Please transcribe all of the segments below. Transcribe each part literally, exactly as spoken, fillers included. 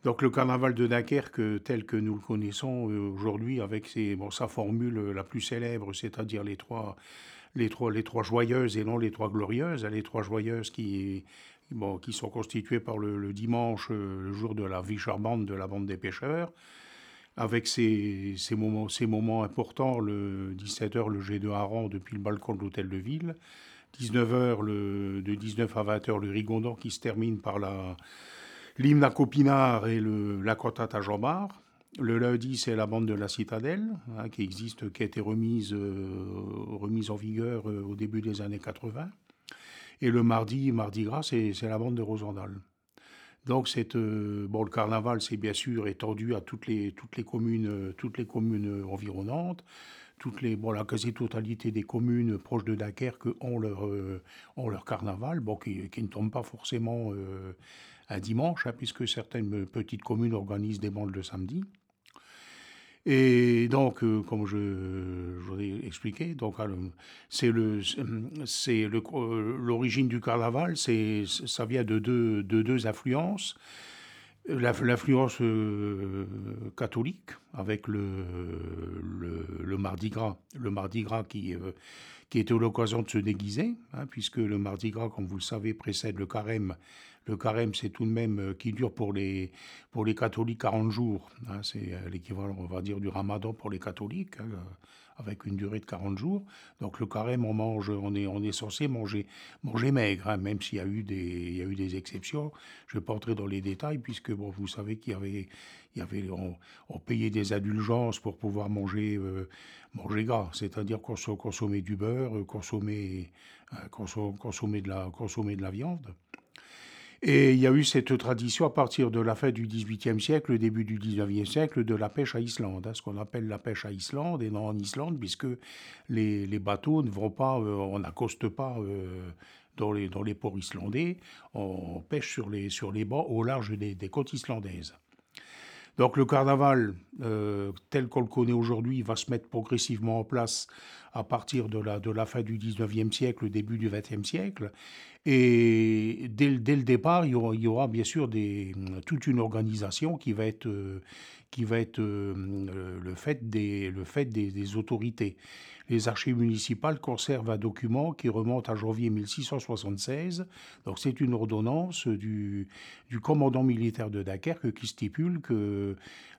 Donc le carnaval de Dunkerque tel que nous le connaissons euh, aujourd'hui avec ses, bon, sa formule la plus célèbre, c'est-à-dire les trois, les, trois, les trois joyeuses et non les trois glorieuses, les trois joyeuses qui, bon, qui sont constituées par le, le dimanche, euh, le jour de la vie charmante de la bande des pêcheurs, avec ces, ces, moments, ces moments importants, le dix-sept heures le jet de hareng depuis le balcon de l'hôtel de ville, dix-neuf heures le, de dix-neuf à vingt heures le Rigondan qui se termine par la l'hymne à Copinard et le, la cantate à Jean Bart. Le lundi, c'est la bande de la Citadelle, hein, qui existe, qui a été remise, euh, remise en vigueur euh, au début des années quatre-vingts. Et le mardi, mardi gras, c'est, c'est la bande de Rosendal. Donc c'est euh, bon, le carnaval, c'est bien sûr étendu à toutes les toutes les communes, euh, toutes les communes environnantes, toutes les bon, la quasi-totalité des communes proches de Dunkerque ont leur euh, ont leur carnaval, bon qui, qui ne tombe pas forcément euh, un dimanche, hein, puisque certaines petites communes organisent des bandes le samedi. Et donc, euh, comme je, je vous ai expliqué, donc euh, c'est le, c'est le, euh, l'origine du carnaval, c'est, ça vient de deux, de deux influences. La- L'influence euh, catholique avec le, le, le Mardi Gras, le Mardi Gras qui, euh, qui était l'occasion de se déguiser, hein, puisque le Mardi Gras, comme vous le savez, précède le carême. Le carême, c'est tout de même euh, qui dure pour les, pour les catholiques quarante jours. Hein, c'est euh, l'équivalent, on va dire, du ramadan pour les catholiques, hein, euh, avec une durée de quarante jours. Donc le carême, on mange, on est, on est censé manger, manger maigre, hein, même s'il y a eu des, il y a eu des exceptions. Je ne vais pas entrer dans les détails, puisque bon, vous savez qu'il y avait, il y avait on, on payait des indulgences pour pouvoir manger, euh, manger gras, c'est-à-dire cons- consommer du beurre, euh, consommer, euh, conso- consommer, de la, consommer de la viande. Et il y a eu cette tradition à partir de la fin du dix-huitième siècle, début du dix-neuvième siècle, de la pêche à Islande, hein, ce qu'on appelle la pêche à Islande, et non en Islande, puisque les, les bateaux ne vont pas, euh, on n'accoste pas euh, dans, les, dans les ports islandais, on pêche sur les, sur les bancs au large des, des côtes islandaises. Donc le carnaval, euh, tel qu'on le connaît aujourd'hui, va se mettre progressivement en place à partir de la, de la fin du dix-neuvième siècle, début du vingtième siècle. Et dès, le- dès le départ, il y aura, il y aura bien sûr des, toute une organisation qui va être, euh, qui va être euh, euh, le fait, des, le fait des, des autorités. Les archives municipales conservent un document qui remonte à janvier mille six cent soixante-seize. Donc c'est une ordonnance du, du commandant militaire de Dunkerque qui stipule que,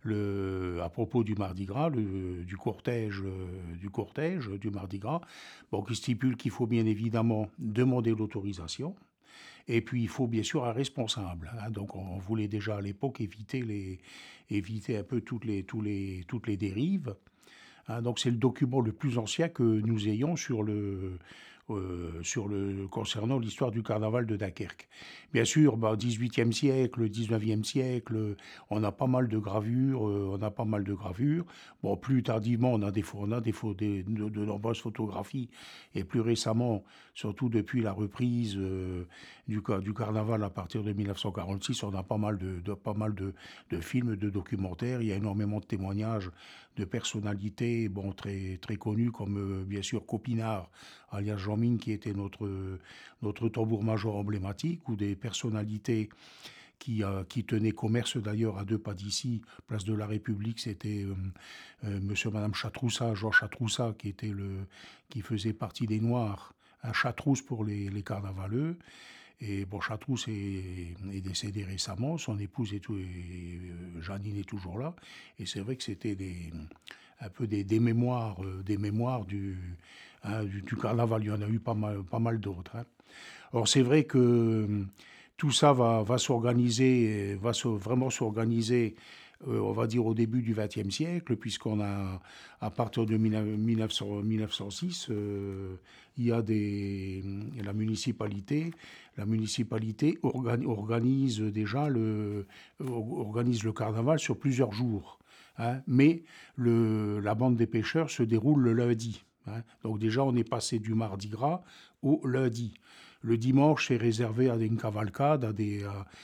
le, à propos du Mardi Gras, le- du cortège, euh, du cortège du Mardi Gras, bon, qui stipule qu'il faut bien évidemment demander l'autorisation. Et puis il faut bien sûr un responsable, hein. Donc on voulait déjà à l'époque éviter, les, éviter un peu toutes les, tous les, toutes les dérives. Hein, donc c'est le document le plus ancien que nous ayons sur le, euh, sur le, concernant l'histoire du carnaval de Dunkerque. Bien sûr, bah, dix-huitième siècle, dix-neuvième siècle, on a pas mal de gravures, euh, on a pas mal de gravures. Bon, plus tardivement, on a des, on a des, des de, de nombreuses photographies, et plus récemment, surtout depuis la reprise euh, du, du carnaval à partir de mille neuf cent quarante-six, on a pas mal de, de pas mal de, de films, de documentaires. Il y a énormément de témoignages de personnalités bon, très, très connues, comme euh, bien sûr Copinard, alias Jean-Mine, qui était notre, notre tambour-major emblématique, ou des personnalités qui, euh, qui tenaient commerce d'ailleurs à deux pas d'ici, place de la République. C'était euh, euh, monsieur et madame Chatroussa, Georges Chatroussa, qui, était le, qui faisait partie des Noirs, un Chatrousse pour les, les carnavaleux. Et bon, Chartrous est, est décédé récemment, son épouse est, tout, et, euh, Janine est toujours là. Et c'est vrai que c'était des, un peu des, des mémoires, euh, des mémoires du, hein, du, du carnaval. Il y en a eu pas mal, pas mal d'autres, hein. Alors c'est vrai que euh, tout ça va, va s'organiser, va se- vraiment s'organiser, euh, on va dire au début du vingtième siècle, puisqu'on a, à partir de mille neuf cents, mille neuf cent six, euh, il y a des, la municipalité, la municipalité organi- organise déjà le, organise le carnaval sur plusieurs jours, hein. Mais le, la bande des pêcheurs se déroule le lundi, hein. Donc déjà, on est passé du mardi gras au lundi. Le dimanche, c'est réservé à une cavalcade, à des,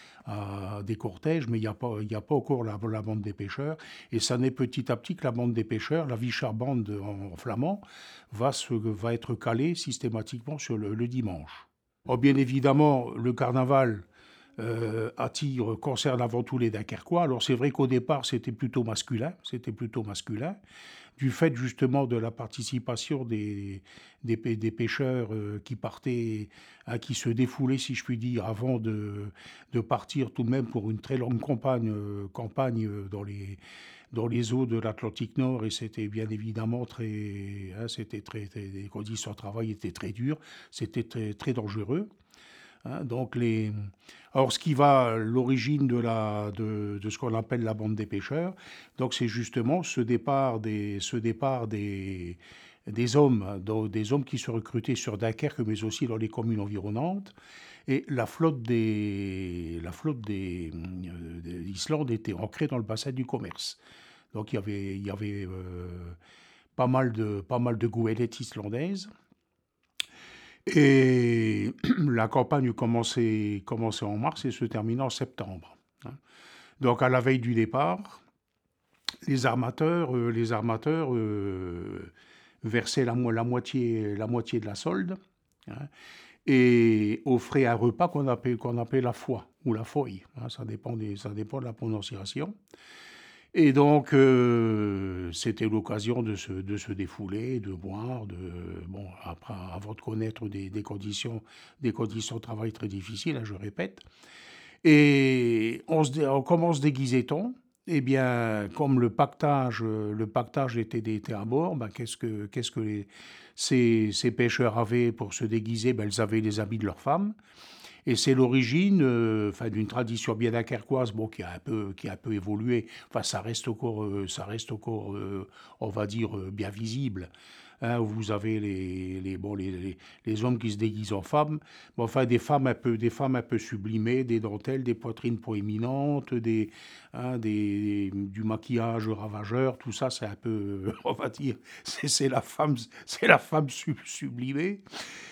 à, à des cortèges, mais il n'y a, pas- il y a pas encore la, la bande des pêcheurs. Et ça n'est petit à petit que la bande des pêcheurs, la Vichard-bande en, en flamand, va, se, va être calée systématiquement sur le, le dimanche. Oh, bien évidemment, le carnaval, euh, attire, concerne avant tout les Dunkerquois. Alors c'est vrai qu'au départ c'était plutôt masculin, c'était plutôt masculin, du fait justement de la participation des, des, des pêcheurs euh, qui partaient, hein, qui se défoulaient, si je puis dire, avant de, de partir tout de même pour une très longue campagne, euh, campagne euh, dans les dans les eaux de l'Atlantique Nord, et c'était bien évidemment très, hein, c'était très, très, les conditions de travail étaient très dures, c'était très, très dangereux. Hein. Donc les, alors ce qui va à l'origine de la, de, de ce qu'on appelle la bande des pêcheurs, donc c'est justement ce départ des, ce départ des, des hommes, hein, donc des hommes qui se recrutaient sur Dunkerque, mais aussi dans les communes environnantes. Et la flotte des, la flotte des, euh, d'Islande était ancrée dans le bassin du commerce. Donc il y avait, il y avait euh, pas mal de, pas mal de goélettes islandaises. Et la campagne commençait, commençait en mars et se terminait en septembre. Hein. Donc à la veille du départ, les armateurs, euh, les armateurs euh, versaient la, la, moitié, la moitié de la solde, hein, et offraient un repas qu'on appelait, qu'on appelait la foie ou la foie. Hein, ça, dépend des, ça dépend de la prononciation. Et donc, euh, c'était l'occasion de se, de se défouler, de boire, de, bon, après, avant de connaître des, des conditions, des conditions de travail très difficiles, hein, je répète. Et on, se, on comment se déguisait-on? Eh bien, comme le pactage, le pactage était, était à bord, ben, qu'est-ce que, qu'est-ce que les, ces, ces pêcheurs avaient pour se déguiser? Ben, ils avaient les habits de leurs femmes. Et c'est l'origine, euh, enfin, d'une tradition bien dunkerquoise, bon, qui a un peu, qui a un peu évolué. Enfin, ça reste encore, euh, ça reste encore, euh, on va dire, euh, bien visible. Hein, vous avez les, les, bon, les, les, les hommes qui se déguisent en femmes, bon, enfin, des femmes un peu, des femmes un peu sublimées, des dentelles, des poitrines proéminentes, des, hein, des, du maquillage ravageur, tout ça, c'est un peu, on va dire, c'est, c'est la femme, c'est la femme sub- sublimée.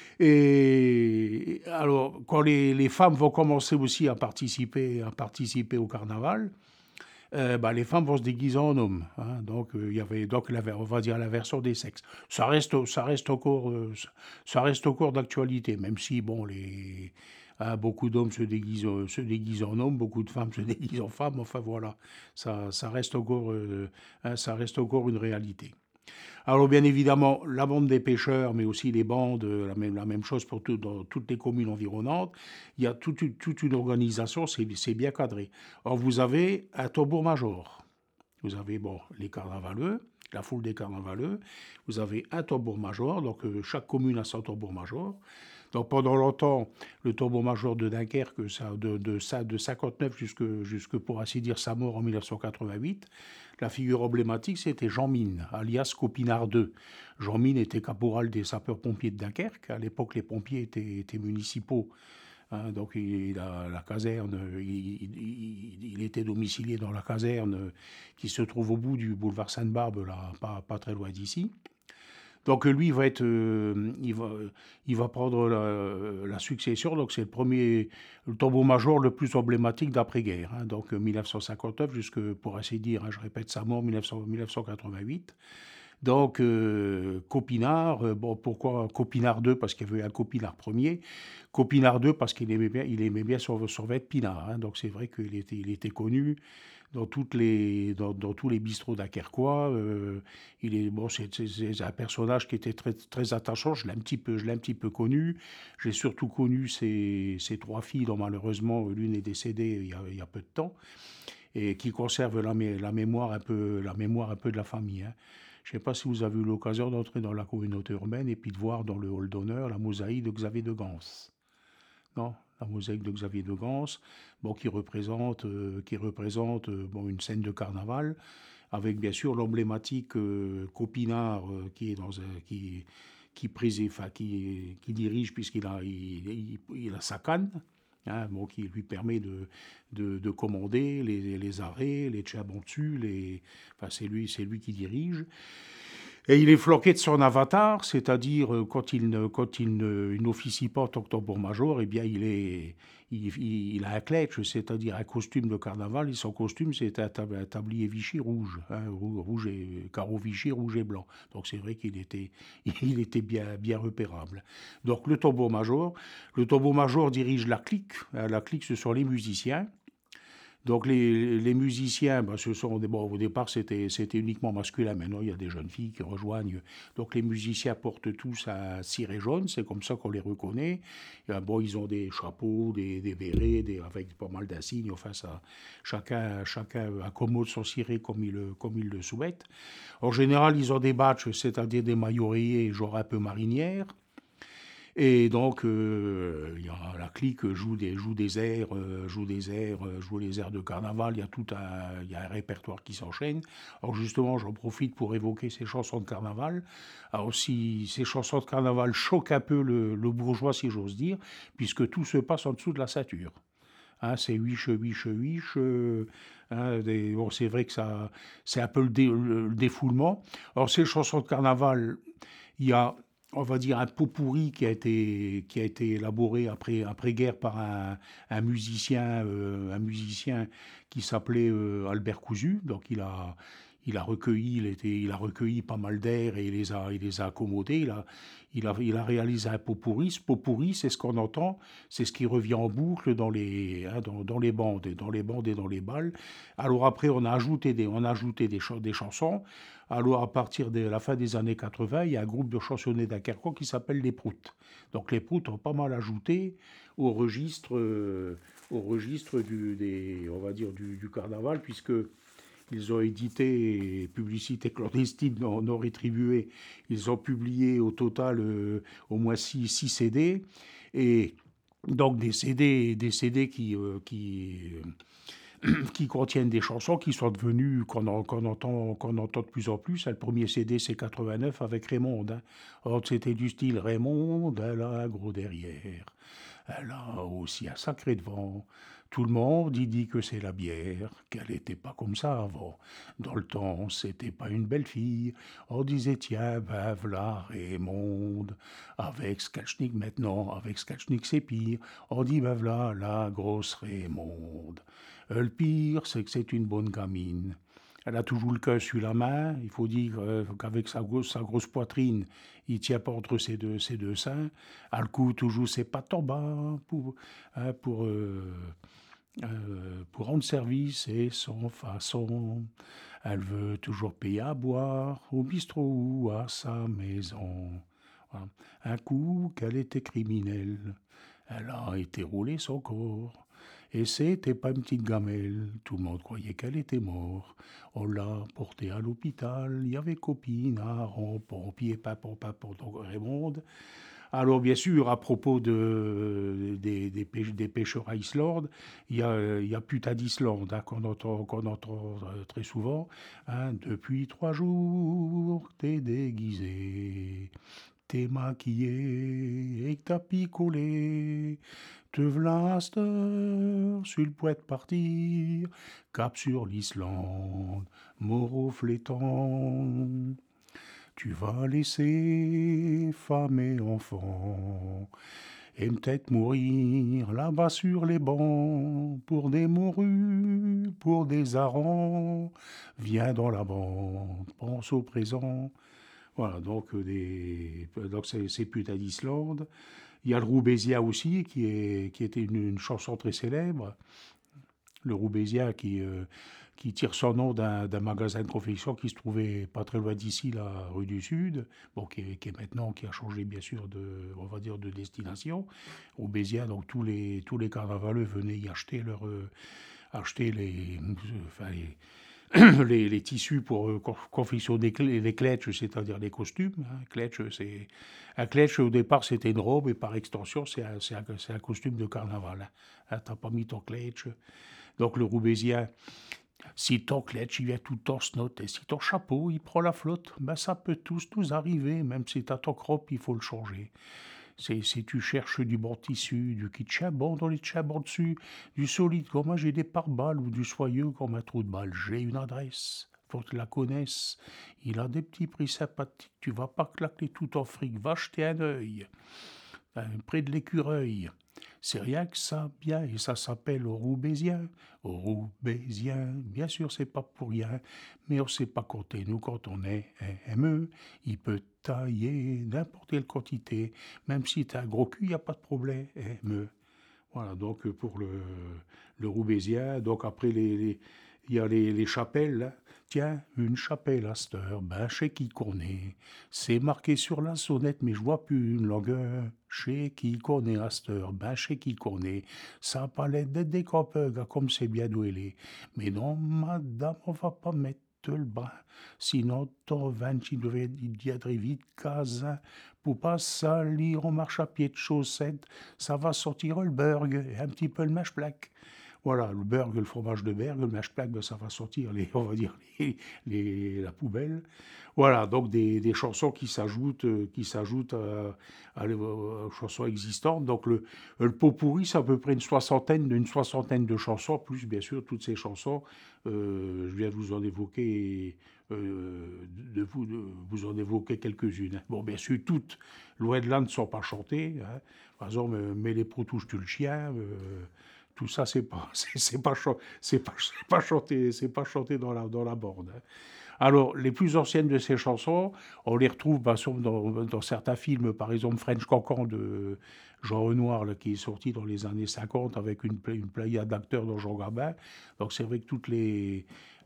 Et alors, quand les, les femmes vont commencer aussi à participer, à participer au carnaval, euh, bah, les femmes vont se déguiser en hommes. Hein. Donc, il euh, y avait donc la, on va dire la version des sexes. Ça reste, ça reste encore, euh, ça reste encore d'actualité, même si bon, les, hein, beaucoup d'hommes se déguisent, euh, se déguisent en hommes, beaucoup de femmes se déguisent en femmes. Enfin voilà, ça, ça reste encore, euh, hein, ça reste encore une réalité. Alors bien évidemment, la bande des pêcheurs, mais aussi les bandes, la même, la même chose pour tout, dans toutes les communes environnantes. Il y a toute, une- toute une organisation, c'est c'est bien cadré. Alors vous avez un tambour-major. Vous avez bon, les carnavaleux, la foule des carnavaleux. Vous avez un tambour-major, donc euh, chaque commune a son tambour-major. Donc pendant longtemps, le tambour-major de Dunkerque, ça, de, de, ça, de cinquante-neuf jusque, jusque, pour ainsi dire, sa mort en mille neuf cent quatre-vingt-huit, la figure emblématique, c'était Jean Mine, alias Copinard deux. Jean Mine était caporal des sapeurs-pompiers de Dunkerque. À l'époque, les pompiers étaient, étaient municipaux. Hein, donc il a la caserne, il, il, il, était domicilié dans la caserne qui se trouve au bout du boulevard Sainte-Barbe, là, pas, pas très loin d'ici. Donc lui, il va, être, euh, il va, il va prendre la, la succession. Donc c'est le premier, le tambour-major le plus emblématique d'après-guerre. Hein, donc mille neuf cent cinquante-neuf, jusque, pour ainsi dire, hein, je répète sa mort, mille neuf cents, mille neuf cent quatre-vingt-huit. Donc euh, Copinard, euh, bon, pourquoi Copinard deux? Parce qu'il y avait un Copinard premier. Copinard deux parce qu'il aimait bien, il aimait bien son, son vêtement Pinard. Hein, donc c'est vrai qu'il était, il était connu dans, toutes les, dans, dans tous les bistrots dunkerquois. Euh, il est, bon, c'est, c'est, c'est un personnage qui était très, très attachant. Je l'ai un petit peu, je l'ai un petit peu connu. J'ai surtout connu ses, ses trois filles, dont malheureusement l'une est décédée il y a, il y a peu de temps, et qui conserve la, la, mémoire un peu, la mémoire un peu de la famille. Hein. Je ne sais pas si vous avez eu l'occasion d'entrer dans la communauté urbaine et puis de voir dans le hall d'honneur la mosaïque de Xavier de Gans. Non, la mosaïque de Xavier de Gans, bon, qui représente, euh, qui représente euh, bon, une scène de carnaval, avec bien sûr l'emblématique euh, Copinard euh, qui est dans un, qui, qui, préside, enfin, qui, qui dirige puisqu'il a, il, il, il a sa canne. Hein, bon, qui lui permet de, de, de commander les, les arrêts, les tchabontus, les... Enfin, c'est lui, c'est lui qui dirige. Et il est flanqué de son avatar, c'est-à-dire euh, quand il, ne, quand il, ne, il n'officie pas en tant que tambour-major, eh bien il est, il, il, il a un cletch, c'est-à-dire un costume de carnaval, et son costume, c'est un, tab- un tablier Vichy rouge, hein, rou- rouge et carreau Vichy, rouge et blanc. Donc c'est vrai qu'il était, il était bien, bien repérable. Donc le tambour-major, le tambour-major dirige la clique. Hein, la clique, ce sont les musiciens. Donc les, les musiciens, ben, ce sont des, bon, au départ c'était, c'était uniquement masculin, maintenant il y a des jeunes filles qui rejoignent. Donc les musiciens portent tous un ciré jaune, c'est comme ça qu'on les reconnaît. Et, ben, bon, ils ont des chapeaux, des, des bérets, des, avec pas mal d'insignes. Enfin, ça, chacun, chacun accommode son ciré comme il, le- comme il le souhaite. En général, ils ont des badges, c'est-à-dire des maillots rayés, genre un peu marinières. Et donc, euh, il y a la clique joue des, joue des airs, euh, joue des airs, euh, joue les airs de carnaval. Il y a tout un, il y a un répertoire qui s'enchaîne. Alors justement, j'en profite pour évoquer ces chansons de carnaval. Alors si ces chansons de carnaval choquent un peu le, le bourgeois, si j'ose dire, puisque tout se passe en dessous de la ceinture. Hein, c'est huiche, huiche, huiche. euh, hein, des- bon, c'est vrai que ça, c'est un peu le, dé- le défoulement. Alors ces chansons de carnaval, il y a, on va dire, un pot pourri qui a été, qui a été élaboré après, après-guerre par un, un musicien, euh, un musicien qui s'appelait euh, Albert Cousu. Donc il a, il a recueilli, il, était, il a recueilli pas mal d'air et il les a, il les a accommodés. Il a, il a, il a réalisé un pot pourri. Ce pot pourri, c'est ce qu'on entend, c'est ce qui revient en boucle dans les, hein, dans, dans les bandes, et dans les bandes et dans les balles. Alors après, on a ajouté des, on a ajouté des, ch- des chansons. Alors, à partir de la fin des années quatre-vingts, il y a un groupe de chansonniers d'Akerco qui s'appelle les Proutes. Donc, les Proutes ont pas mal ajouté au registre, euh, au registre du, des, on va dire du, du carnaval, puisque ils ont édité Publicité clandestine non, non rétribuée. Ils ont publié au total euh, au moins six C D. Et donc des C D, des C D qui, euh, qui, qui contiennent des chansons qui sont devenues, qu'on en- qu'on entend, qu'on entend de plus en plus. Le premier C D, c'est quatre-vingt-neuf avec Raymond. Hein. Or, c'était du style Raymond, elle a un gros derrière. Elle a aussi un sacré devant. Tout le monde y dit que c'est la bière, qu'elle n'était pas comme ça avant. Dans le temps, c'était pas une belle fille. On disait, tiens, ben v'là Raymond. Avec Skalchnik maintenant, avec Skalchnik c'est pire. On dit, ben v'là la grosse Raymond. Euh, Le pire, c'est que c'est une bonne gamine. Elle a toujours le cœur sur la main. Il faut dire euh, qu'avec sa grosse, sa grosse poitrine, il tient pas entre ses deux, ses deux seins. Elle coud toujours ses pattes en bas pour, hein, pour, euh, euh, pour rendre service et son façon. Elle veut toujours payer à boire au bistrot ou à sa maison. Voilà. Un coup qu'elle était criminelle, elle a été roulée son corps. Et c'était pas une petite gamelle, tout le monde croyait qu'elle était morte. On l'a portée à l'hôpital, il y avait copinard, pompier, papon, papon, donc Raymond. Alors bien sûr, à propos de, des, des, pêche- des pêcheurs à Islande, il y a, il y a putain d'Islande hein, qu'on entend, qu'on entend euh, très souvent. Hein, depuis trois jours, t'es déguisé, t'es maquillé et que t'as picolé. Te v'là à cette heure, sur le point de partir, cap sur l'Islande, moraux flétant. Tu vas laisser femme et enfants, et peut-être mourir là-bas sur les bancs, pour des morues, pour des harengs. Viens dans la bande, pense au présent. Voilà, donc, euh, des, donc c'est, c'est Putain d'Islande. Il y a le Roubaisien aussi, qui, est, qui était une, une chanson très célèbre. Le Roubaisien qui, euh, qui tire son nom d'un, d'un magasin de confection qui se trouvait pas très loin d'ici, la rue du Sud, bon, qui, est, qui est maintenant, qui a changé bien sûr de, on va dire, de destination. Roubaisien, donc tous les, tous les carnavaleux venaient y acheter leur, euh, acheter les, enfin, les, les, les tissus pour euh, confectionner les, les cletches, c'est-à-dire les costumes. Hein. Cletch, c'est, un cletch, au départ, c'était une robe, et par extension, c'est un, c'est un, c'est un costume de carnaval. Hein. Hein, t'as pas mis ton cletch. Donc le Roubaisien, si ton cletch, il vient tout le temps se noter, si ton chapeau, il prend la flotte, ben ça peut tous nous arriver, même si t'as ton crop, il faut le changer. C'est si tu cherches du bon tissu, du kit bon dans les bon dessus, du solide comme un j'ai des pare-balles ou du soyeux comme un trou de balle, j'ai une adresse. Faut que tu la connaisses. Il a des petits prix sympathiques. Tu vas pas claquer tout en fric. Va jeter un œil. hein, près de l'écureuil. C'est rien que ça, bien, et ça s'appelle au roubaisien. Au roubaisien, bien sûr, c'est pas pour rien, mais on sait pas compter. Nous, quand on est M E, il peut tailler n'importe quelle quantité. Même si t'as un gros cul, il n'y a pas de problème, M E. Voilà, donc euh, pour le, le roubaisien, donc après les, les- il y a les, les chapelles, là. Tiens, une chapelle à cette heure, ben chez qui qu'on est. C'est marqué sur la sonnette, mais je vois plus une longueur. Chez qui qu'on est à cette heure, ben chez qui qu'on est. Ça a pas l'air d'être des copains, comme c'est bien doué. Mais non, madame, on va pas mettre le bras. Sinon, ton vin, il devait dire très vite, casin, pour pas salir, on marche à pied de chaussette, ça va sortir le burg et un petit peu le mâche-plaque. Voilà, le burg, le fromage de Bergue, le mâche-plaque, ben, ça va sortir, les, on va dire, les, les- la poubelle. Voilà, donc des, des chansons qui s'ajoutent, euh, qui s'ajoutent à, à les- aux chansons existantes. Donc le, le pot pourri, c'est à peu près une soixantaine, d'une soixantaine de chansons, plus bien sûr toutes ces chansons. Euh, je viens de vous en évoquer, euh, de vous, de vous en évoquer quelques-unes, hein. Bon, bien sûr, toutes, loin de là, ne sont pas chantées, hein. Par exemple, euh, Mais les pros touchent le chien. euh, tout ça, c'est pas, c'est, c'est pas, c'est pas, c'est pas chanté, c'est pas chanté dans la, dans la bande, hein. Alors, les plus anciennes de ces chansons, on les retrouve bah, sur- dans, dans certains films, par exemple French Cancan de Jean Renoir, là, qui est sorti dans les années cinquante avec une, pla- une pléiade d'acteurs dans Jean Gabin. Donc, c'est vrai que toutes les.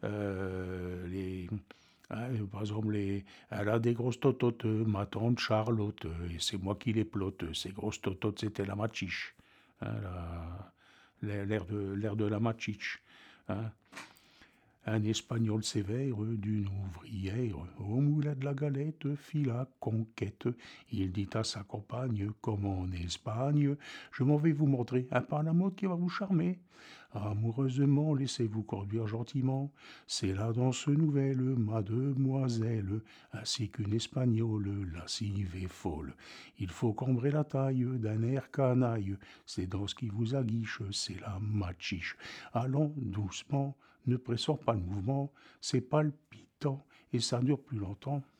euh, les hein, par exemple, les, elle a des grosses tototes, ma tante Charlotte, et c'est moi qui les plotte. Ces grosses tototes, c'était la machiche. Hein, la- l'air de, l'air de la machiche. Hein. Un Espagnol sévère d'une ouvrière, au moulin de la galette, fit la conquête. Il dit à sa compagne, comme en Espagne, je m'en vais vous montrer un pas à la mode qui va vous charmer. Amoureusement, laissez-vous conduire gentiment. C'est la danse nouvelle, mademoiselle, ainsi qu'une espagnole, lascive et folle. Il faut cambrer la taille d'un air canaille. C'est dans ce qui vous aguiche, c'est la machiche. Allons doucement, ne pressons pas le mouvement, c'est palpitant et ça dure plus longtemps.